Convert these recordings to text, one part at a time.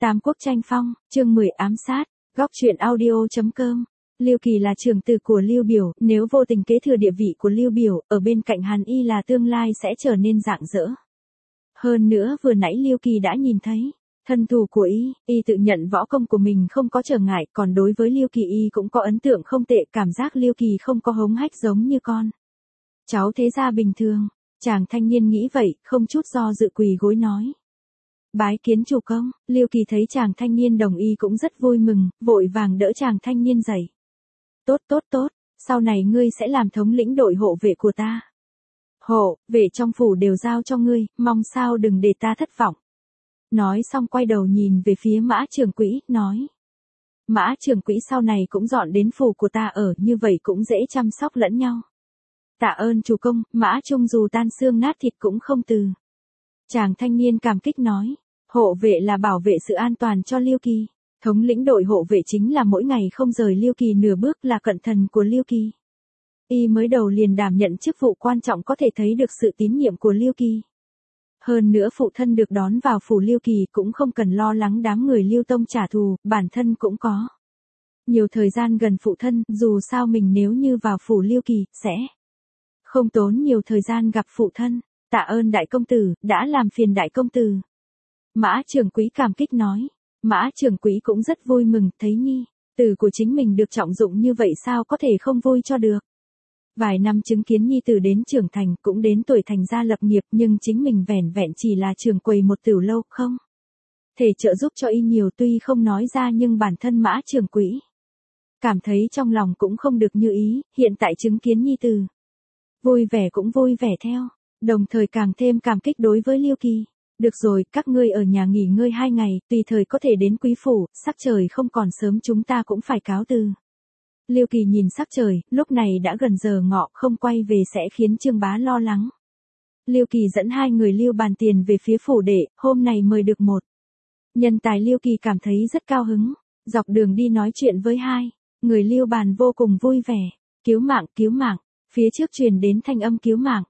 Tam Quốc tranh phong, chương 10 ám sát, góc truyện audio.com. Lưu Kỳ là trưởng tử của Lưu Biểu, nếu vô tình kế thừa địa vị của Lưu Biểu, ở bên cạnh hắn y là tương lai sẽ trở nên rạng rỡ. Hơn nữa vừa nãy Lưu Kỳ đã nhìn thấy, thân thủ của y tự nhận võ công của mình không có trở ngại, còn đối với Lưu Kỳ y cũng có ấn tượng không tệ, cảm giác Lưu Kỳ không có hống hách giống như con cháu thế gia bình thường. Chàng thanh niên nghĩ vậy, không chút do dự quỳ gối nói: Bái kiến chủ công. Lưu Kỳ thấy chàng thanh niên đồng ý cũng rất vui mừng, vội vàng đỡ chàng thanh niên dậy. Tốt, sau này ngươi sẽ làm thống lĩnh đội hộ vệ của ta. Hộ vệ trong phủ đều giao cho ngươi, mong sao đừng để ta thất vọng. Nói xong quay đầu nhìn về phía Mã Trường Quỹ, nói: Mã Trường Quỹ sau này cũng dọn đến phủ của ta ở, như vậy cũng dễ chăm sóc lẫn nhau. Tạ ơn chủ công. Mã Trung dù tan xương nát thịt cũng không từ. Chàng thanh niên cảm kích nói: Hộ vệ là bảo vệ sự an toàn cho Lưu Kỳ. Thống lĩnh đội hộ vệ chính là mỗi ngày không rời Lưu Kỳ nửa bước, là cận thần của Lưu Kỳ. Y mới đầu liền đảm nhận chức vụ quan trọng, có thể thấy được sự tín nhiệm của Lưu Kỳ. Hơn nữa phụ thân được đón vào phủ Lưu Kỳ cũng không cần lo lắng đám người Lưu Tông trả thù, bản thân cũng có nhiều thời gian gần phụ thân, dù sao mình nếu như vào phủ Lưu Kỳ, sẽ không tốn nhiều thời gian gặp phụ thân. Tạ ơn đại công tử, đã làm phiền đại công tử. Mã Trường Quý cảm kích nói. Mã Trường Quý cũng rất vui mừng, thấy nhi tử của chính mình được trọng dụng như vậy sao có thể không vui cho được. Vài năm chứng kiến nhi tử đến trưởng thành, cũng đến tuổi thành gia lập nghiệp, nhưng chính mình vẻn vẹn chỉ là trưởng quầy một tiểu lâu, không thể trợ giúp cho y nhiều, tuy không nói ra nhưng bản thân Mã Trường Quý cảm thấy trong lòng cũng không được như ý, hiện tại chứng kiến nhi tử vui vẻ cũng vui vẻ theo, đồng thời càng thêm cảm kích đối với Lưu Kỳ. Được rồi, các ngươi ở nhà nghỉ ngơi 2 ngày, tùy thời có thể đến quý phủ, sắc trời không còn sớm chúng ta cũng phải cáo từ. Lưu Kỳ nhìn sắc trời, lúc này đã gần giờ ngọ, không quay về sẽ khiến Trương Bá lo lắng. Lưu Kỳ dẫn 2 người Lưu Bàn tiền về phía phủ đệ, hôm nay mời được một nhân tài. Lưu Kỳ cảm thấy rất cao hứng, dọc đường đi nói chuyện với 2 người Lưu Bàn vô cùng vui vẻ. Cứu mạng, phía trước truyền đến thanh âm cứu mạng.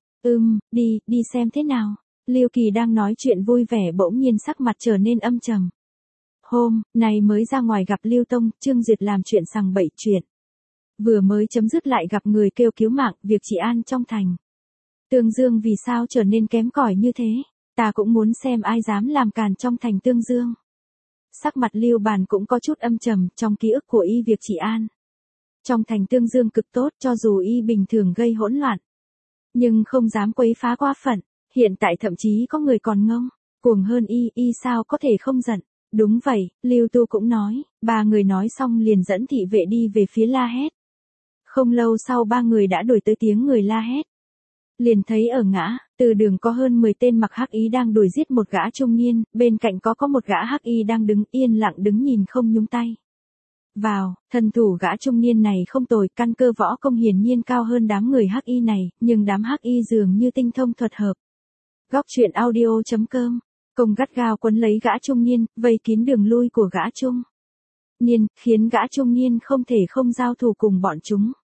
Đi xem thế nào. Lưu Kỳ đang nói chuyện vui vẻ bỗng nhiên sắc mặt trở nên âm trầm. Hôm nay mới ra ngoài gặp Lưu Tông, Trương Duyệt làm chuyện sằng bậy chuyện. Vừa mới chấm dứt lại gặp người kêu cứu mạng, việc trị an trong thành Tương Dương vì sao trở nên kém cỏi như thế? Ta cũng muốn xem ai dám làm càn trong thành Tương Dương. Sắc mặt Lưu Bàn cũng có chút âm trầm, trong ký ức của y việc trị an trong thành Tương Dương cực tốt, cho dù y bình thường gây hỗn loạn, nhưng không dám quấy phá quá phận. Hiện tại thậm chí có người còn ngông cuồng hơn y sao có thể không giận. Đúng vậy, Lưu Tu cũng nói. 3 người nói xong liền dẫn thị vệ đi về phía La Hét. Không lâu sau 3 người đã đuổi tới tiếng người la hét. Liền thấy ở ngã từ đường có hơn 10 tên mặc hắc y đang đuổi giết một gã trung niên, bên cạnh có một gã hắc y đang đứng yên lặng đứng nhìn không nhúng tay vào. Thân thủ gã trung niên này không tồi, căn cơ võ công hiển nhiên cao hơn đám người hắc y này, nhưng đám hắc y dường như tinh thông thuật hợp. Góc truyện audio.com. Công gắt gao quấn lấy gã trung niên, vây kín đường lui của gã trung niên, khiến gã trung niên không thể không giao thủ cùng bọn chúng.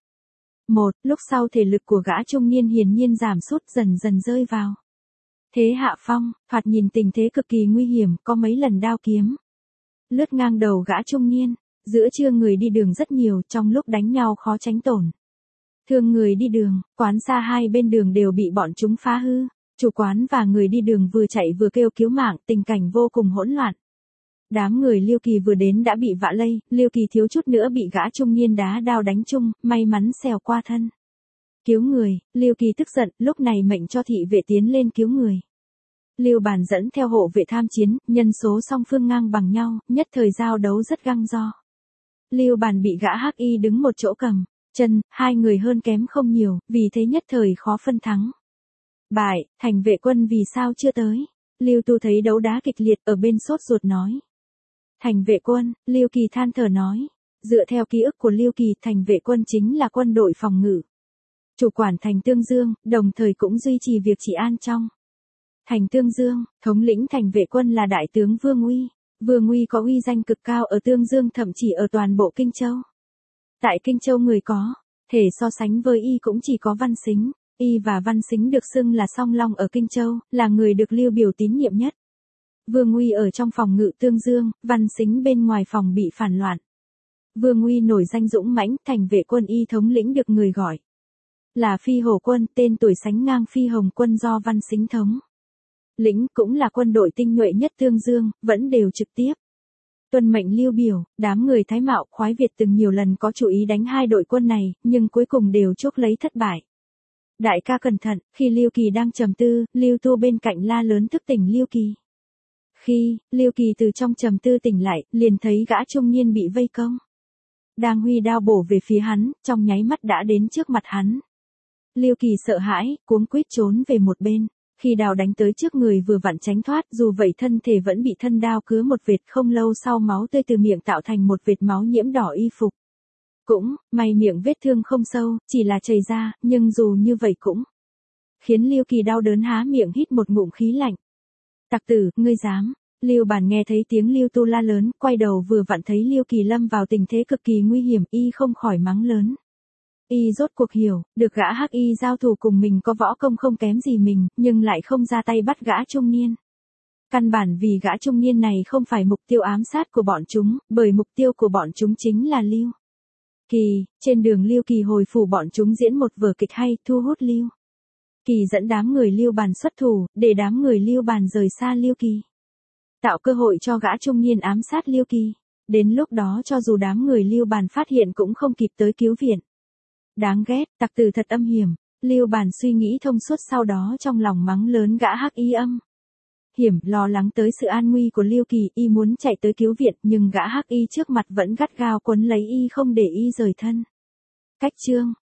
Lúc sau thể lực của gã trung niên hiển nhiên giảm sút, dần dần rơi vào thế hạ phong, thoạt nhìn tình thế cực kỳ nguy hiểm, có mấy lần đao kiếm lướt ngang đầu gã trung niên. Giữa trưa người đi đường rất nhiều, trong lúc đánh nhau khó tránh tổn thương người đi đường, quán xa 2 bên đường đều bị bọn chúng phá hư. Chủ quán và người đi đường vừa chạy vừa kêu cứu mạng, tình cảnh vô cùng hỗn loạn. Đám người Lưu Kỳ vừa đến đã bị vạ lây, Lưu Kỳ thiếu chút nữa bị gã trung niên đá đao đánh trúng, may mắn xèo qua thân cứu người. Lưu Kỳ tức giận, lúc này mệnh cho thị vệ tiến lên cứu người. Lưu Bàn dẫn theo hộ vệ tham chiến, nhân số song phương ngang bằng nhau, nhất thời giao đấu rất găng do. Lưu Bàn bị gã hắc y đứng một chỗ cầm chân, 2 người hơn kém không nhiều, vì thế nhất thời khó phân thắng bại. Thành vệ quân vì sao chưa tới? Lưu Tu thấy đấu đá kịch liệt ở bên sốt ruột nói. Thành vệ quân. Lưu Kỳ than thở nói. Dựa theo ký ức của Lưu Kỳ, thành vệ quân chính là quân đội phòng ngự chủ quản thành Tương Dương, đồng thời cũng duy trì việc trị an trong thành Tương Dương. Thống lĩnh thành vệ quân là đại tướng Vương Uy. Vương Uy có uy danh cực cao ở Tương Dương, thậm chí ở toàn bộ Kinh Châu. Tại Kinh Châu người có thể so sánh với y cũng chỉ có Văn Sính. Y và Văn Sính được xưng là song long ở Kinh Châu, là người được Lưu Biểu tín nhiệm nhất. Vương Nguy ở trong phòng ngự tương dương, Văn Sính bên ngoài phòng bị phản loạn. Vương Nguy nổi danh dũng mãnh, thành vệ quân y thống lĩnh được người gọi là Phi Hổ quân, tên tuổi sánh ngang Phi Hồng quân do Văn Sính thống lĩnh, cũng là quân đội tinh nhuệ nhất Tương Dương, vẫn đều trực tiếp tuân mệnh Lưu Biểu. Đám người Thái Mạo, Khoái Việt từng nhiều lần có chủ ý đánh hai đội quân này, nhưng cuối cùng đều chuốc lấy thất bại. Đại ca cẩn thận, khi Lưu Kỳ đang trầm tư, Lưu Tu bên cạnh la lớn thức tỉnh Lưu Kỳ. Khi Lưu Kỳ từ trong trầm tư tỉnh lại, liền thấy gã trung niên bị vây công, đang huy đao bổ về phía hắn, trong nháy mắt đã đến trước mặt hắn. Lưu Kỳ sợ hãi, cuống quýt trốn về một bên. Khi đao đánh tới trước người vừa vặn tránh thoát, dù vậy thân thể vẫn bị thân đao cứa một vệt, không lâu sau máu tươi từ miệng tạo thành một vệt máu nhiễm đỏ y phục. Cũng may miệng vết thương không sâu, chỉ là chảy ra, nhưng dù như vậy cũng khiến Lưu Kỳ đau đớn há miệng hít một ngụm khí lạnh. Tặc tử, ngươi dám? Lưu Bản nghe thấy tiếng Lưu Tu la lớn, quay đầu vừa vặn thấy Lưu Kỳ lâm vào tình thế cực kỳ nguy hiểm, y không khỏi mắng lớn. Y rốt cuộc hiểu, được gã hắc y giao thủ cùng mình có võ công không kém gì mình, nhưng lại không ra tay bắt gã trung niên. Căn bản vì gã trung niên này không phải mục tiêu ám sát của bọn chúng, bởi mục tiêu của bọn chúng chính là Lưu Kỳ. Trên đường Lưu Kỳ hồi phủ, bọn chúng diễn một vở kịch hay, thu hút Lưu Kỳ dẫn đám người Lưu Bàn xuất thủ, để đám người Lưu Bàn rời xa Lưu Kỳ, tạo cơ hội cho gã trung niên ám sát Lưu Kỳ. Đến lúc đó cho dù đám người Lưu Bàn phát hiện cũng không kịp tới cứu viện. Đáng ghét, tặc tử thật âm hiểm. Lưu Bàn suy nghĩ thông suốt, sau đó trong lòng mắng lớn gã hắc y âm hiểm, lo lắng tới sự an nguy của Lưu Kỳ, y muốn chạy tới cứu viện, nhưng gã hắc y trước mặt vẫn gắt gao quấn lấy y không để y rời thân. Cách chương